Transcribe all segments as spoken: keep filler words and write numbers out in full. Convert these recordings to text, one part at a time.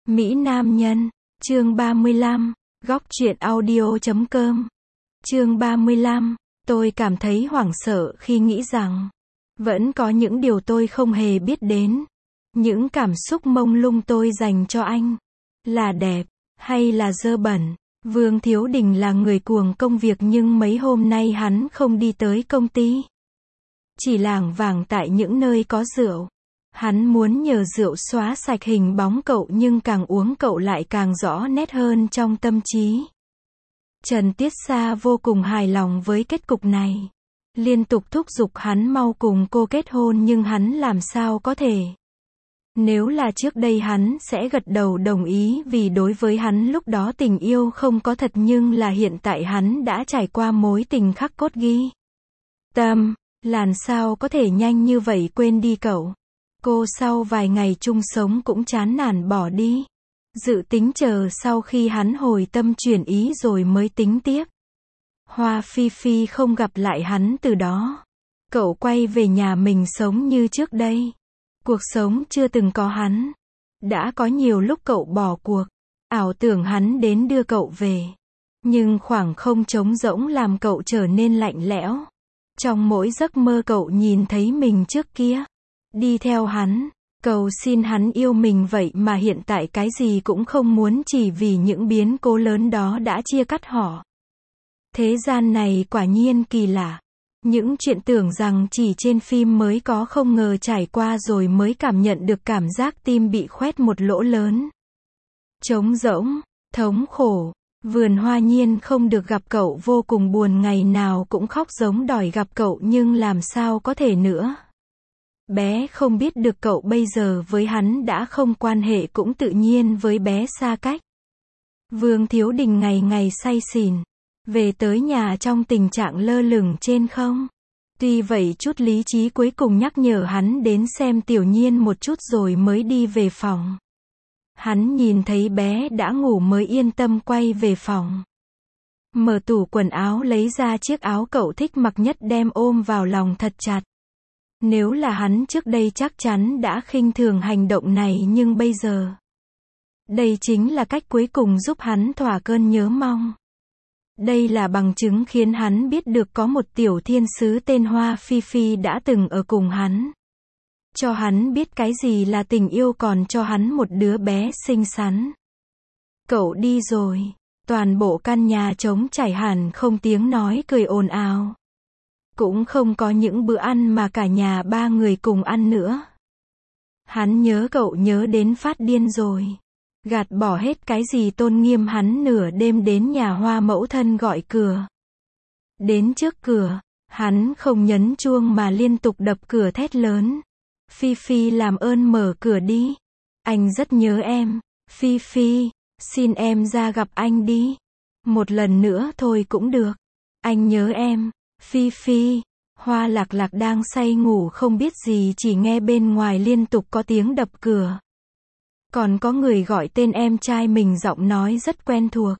Mỹ Nam Nhân, chương ba mươi lăm, góc truyện audio chấm com. Chương ba mươi lăm, tôi cảm thấy hoảng sợ khi nghĩ rằng vẫn có những điều tôi không hề biết đến. Những cảm xúc mông lung tôi dành cho anh là đẹp hay là dơ bẩn. Vương Thiếu Đình là người cuồng công việc nhưng mấy hôm nay hắn không đi tới công ty. Chỉ lảng vảng tại những nơi có rượu. Hắn muốn nhờ rượu xóa sạch hình bóng cậu nhưng càng uống cậu lại càng rõ nét hơn trong tâm trí. Trần Tiết Sa vô cùng hài lòng với kết cục này. Liên tục thúc giục hắn mau cùng cô kết hôn nhưng hắn làm sao có thể. Nếu là trước đây hắn sẽ gật đầu đồng ý vì đối với hắn lúc đó tình yêu không có thật nhưng là hiện tại hắn đã trải qua mối tình khắc cốt ghi tâm, làm sao có thể nhanh như vậy quên đi cậu. Cô sau vài ngày chung sống cũng chán nản bỏ đi. Dự tính chờ sau khi hắn hồi tâm chuyển ý rồi mới tính tiếp. Hoa Phi Phi không gặp lại hắn từ đó. Cậu quay về nhà mình sống như trước đây. Cuộc sống chưa từng có hắn. Đã có nhiều lúc cậu bỏ cuộc. Ảo tưởng hắn đến đưa cậu về. Nhưng khoảng không trống rỗng làm cậu trở nên lạnh lẽo. Trong mỗi giấc mơ cậu nhìn thấy mình trước kia. Đi theo hắn, cầu xin hắn yêu mình vậy mà hiện tại cái gì cũng không muốn chỉ vì những biến cố lớn đó đã chia cắt họ. Thế gian này quả nhiên kỳ lạ. Những chuyện tưởng rằng chỉ trên phim mới có không ngờ trải qua rồi mới cảm nhận được cảm giác tim bị khoét một lỗ lớn. Trống rỗng, thống khổ, vườn hoa nhiên không được gặp cậu vô cùng buồn ngày nào cũng khóc giống đòi gặp cậu nhưng làm sao có thể nữa. Bé không biết được cậu bây giờ với hắn đã không quan hệ cũng tự nhiên với bé xa cách. Vương Thiếu Đình ngày ngày say xỉn. Về tới nhà trong tình trạng lơ lửng trên không. Tuy vậy chút lý trí cuối cùng nhắc nhở hắn đến xem Tiểu Nhiên một chút rồi mới đi về phòng. Hắn nhìn thấy bé đã ngủ mới yên tâm quay về phòng. Mở tủ quần áo lấy ra chiếc áo cậu thích mặc nhất đem ôm vào lòng thật chặt. Nếu là hắn trước đây chắc chắn đã khinh thường hành động này nhưng bây giờ. Đây chính là cách cuối cùng giúp hắn thỏa cơn nhớ mong. Đây là bằng chứng khiến hắn biết được có một tiểu thiên sứ tên Hoa Phi Phi đã từng ở cùng hắn. Cho hắn biết cái gì là tình yêu còn cho hắn một đứa bé xinh xắn. Cậu đi rồi. Toàn bộ căn nhà trống trải hẳn không tiếng nói cười ồn ào. Cũng không có những bữa ăn mà cả nhà ba người cùng ăn nữa. Hắn nhớ cậu nhớ đến phát điên rồi. Gạt bỏ hết cái gì tôn nghiêm hắn nửa đêm đến nhà Hoa mẫu thân gọi cửa. Đến trước cửa, hắn không nhấn chuông mà liên tục đập cửa thét lớn. Phi Phi làm ơn mở cửa đi. Anh rất nhớ em. Phi Phi, xin em ra gặp anh đi. Một lần nữa thôi cũng được. Anh nhớ em. Phi Phi, Hoa Lạc Lạc đang say ngủ không biết gì chỉ nghe bên ngoài liên tục có tiếng đập cửa. Còn có người gọi tên em trai mình giọng nói rất quen thuộc.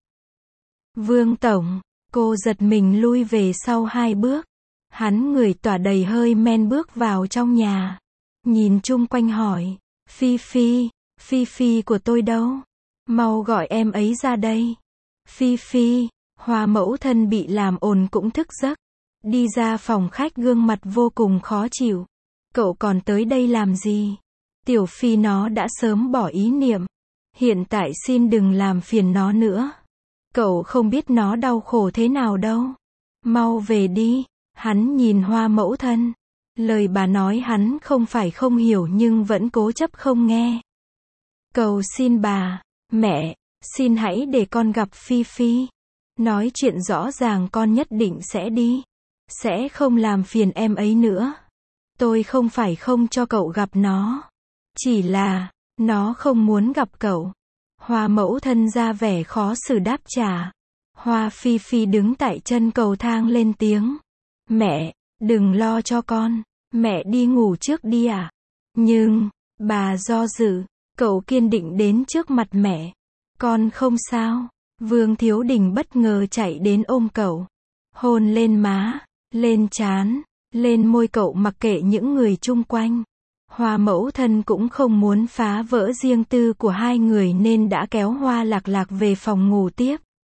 Vương Tổng, cô giật mình lui về sau hai bước. Hắn người tỏa đầy hơi men bước vào trong nhà. Nhìn chung quanh hỏi, Phi Phi, Phi Phi của tôi đâu? Mau gọi em ấy ra đây. Phi Phi, Hoa mẫu thân bị làm ồn cũng thức giấc. Đi ra phòng khách gương mặt vô cùng khó chịu. Cậu còn tới đây làm gì? Tiểu Phi nó đã sớm bỏ ý niệm. Hiện tại xin đừng làm phiền nó nữa. Cậu không biết nó đau khổ thế nào đâu. Mau về đi. Hắn nhìn Hoa mẫu thân. Lời bà nói hắn không phải không hiểu nhưng vẫn cố chấp không nghe. Cầu xin bà, mẹ, xin hãy để con gặp Phi Phi. Nói chuyện rõ ràng con nhất định sẽ đi. Sẽ không làm phiền em ấy nữa. Tôi không phải không cho cậu gặp nó. Chỉ là, nó không muốn gặp cậu. Hoa mẫu thân ra vẻ khó xử đáp trả. Hoa Phi Phi đứng tại chân cầu thang lên tiếng. Mẹ, đừng lo cho con. Mẹ đi ngủ trước đi à? Nhưng, bà do dự. Cậu kiên định đến trước mặt mẹ. Con không sao. Vương Thiếu Đình bất ngờ chạy đến ôm cậu. Hôn lên má. Lên trán, lên môi cậu mặc kệ những người chung quanh. Hoa mẫu thân cũng không muốn phá vỡ riêng tư của hai người nên đã kéo Hoa Lạc Lạc về phòng ngủ tiếp.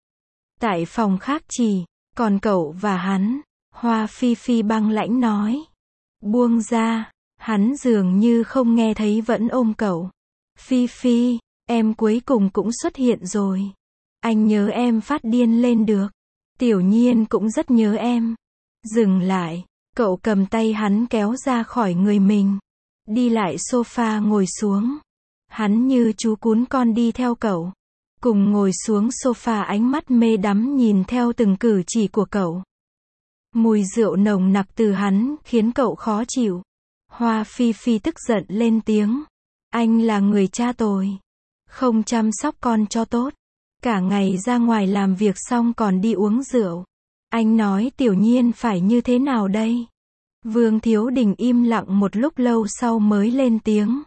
Tại phòng khác chỉ còn cậu và hắn. Hoa Phi Phi băng lãnh nói. Buông ra. Hắn dường như không nghe thấy vẫn ôm cậu. Phi Phi, em cuối cùng cũng xuất hiện rồi. Anh nhớ em phát điên lên được. Tiểu Nhiên cũng rất nhớ em. Dừng lại. Cậu cầm tay hắn kéo ra khỏi người mình. Đi lại sofa ngồi xuống. Hắn như chú cún con đi theo cậu. Cùng ngồi xuống sofa, ánh mắt mê đắm nhìn theo từng cử chỉ của cậu. Mùi rượu nồng nặc từ hắn khiến cậu khó chịu. Hoa Phi Phi tức giận lên tiếng. Anh là người cha tồi. Không chăm sóc con cho tốt. Cả ngày ra ngoài làm việc xong còn đi uống rượu. Anh nói Tiểu Nhiên phải như thế nào đây? Vương Thiếu Đình im lặng một lúc lâu sau mới lên tiếng.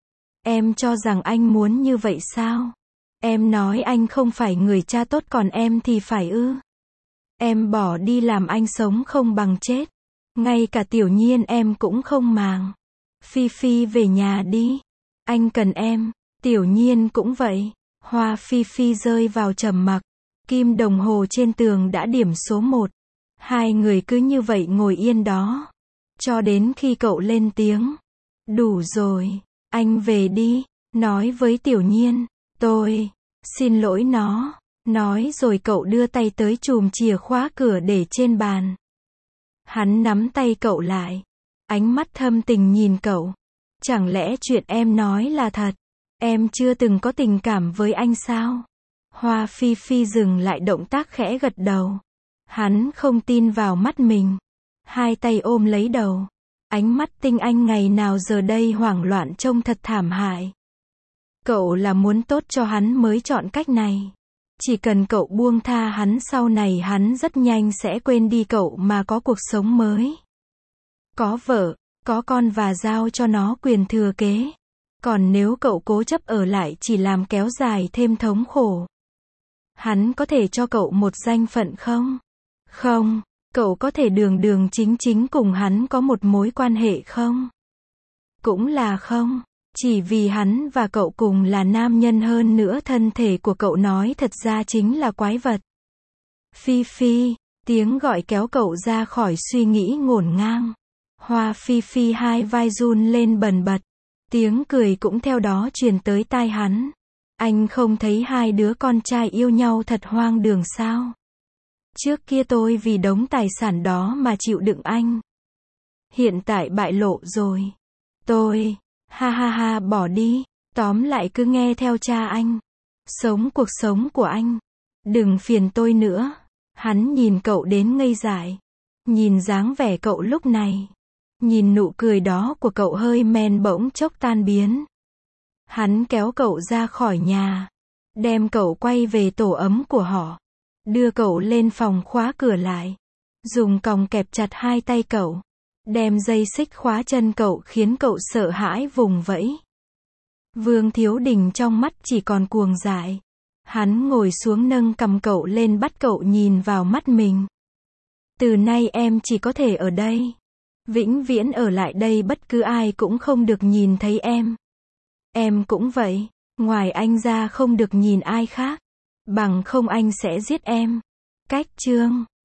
Em cho rằng anh muốn như vậy sao? Em nói anh không phải người cha tốt còn em thì phải ư? Em bỏ đi làm anh sống không bằng chết. Ngay cả Tiểu Nhiên em cũng không màng. Phi Phi về nhà đi. Anh cần em. Tiểu Nhiên cũng vậy. Hoa Phi Phi rơi vào trầm mặc. Kim đồng hồ trên tường đã điểm số một. Hai người cứ như vậy ngồi yên đó. Cho đến khi cậu lên tiếng. Đủ rồi. Anh về đi. Nói với Tiểu Nhiên. Tôi xin lỗi nó. Nói rồi cậu đưa tay tới chùm chìa khóa cửa để trên bàn. Hắn nắm tay cậu lại. Ánh mắt thâm tình nhìn cậu. Chẳng lẽ chuyện em nói là thật? Em chưa từng có tình cảm với anh sao? Hoa Phi Phi dừng lại động tác khẽ gật đầu. Hắn không tin vào mắt mình. Hai tay ôm lấy đầu. Ánh mắt tinh anh ngày nào giờ đây hoảng loạn trông thật thảm hại. Cậu là muốn tốt cho hắn mới chọn cách này. Chỉ cần cậu buông tha hắn sau này hắn rất nhanh sẽ quên đi cậu mà có cuộc sống mới. Có vợ, có con và giao cho nó quyền thừa kế. Còn nếu cậu cố chấp ở lại chỉ làm kéo dài thêm thống khổ. Hắn có thể cho cậu một danh phận không? Không. Cậu có thể đường đường chính chính cùng hắn có một mối quan hệ không? Cũng là không. Chỉ vì hắn và cậu cùng là nam nhân, hơn nữa thân thể của cậu nói thật ra chính là quái vật. Phi Phi, tiếng gọi kéo cậu ra khỏi suy nghĩ ngổn ngang. Hoa Phi Phi hai vai run lên bần bật. Tiếng cười cũng theo đó truyền tới tai hắn. Anh không thấy hai đứa con trai yêu nhau thật hoang đường sao? Trước kia tôi vì đống tài sản đó mà chịu đựng anh. Hiện tại bại lộ rồi. Tôi, ha ha ha, bỏ đi. Tóm lại cứ nghe theo cha anh. Sống cuộc sống của anh. Đừng phiền tôi nữa. Hắn nhìn cậu đến ngây dại. Nhìn dáng vẻ cậu lúc này. Nhìn nụ cười đó của cậu hơi men bỗng chốc tan biến. Hắn kéo cậu ra khỏi nhà. Đem cậu quay về tổ ấm của họ. Đưa cậu lên phòng khóa cửa lại. Dùng còng kẹp chặt hai tay cậu. Đem dây xích khóa chân cậu khiến cậu sợ hãi vùng vẫy. Vương Thiếu Đình trong mắt chỉ còn cuồng dại. Hắn ngồi xuống nâng cầm cậu lên bắt cậu nhìn vào mắt mình. Từ nay em chỉ có thể ở đây. Vĩnh viễn ở lại đây, bất cứ ai cũng không được nhìn thấy em. Em cũng vậy. Ngoài anh ra không được nhìn ai khác. Bằng không anh sẽ giết em. Cách chương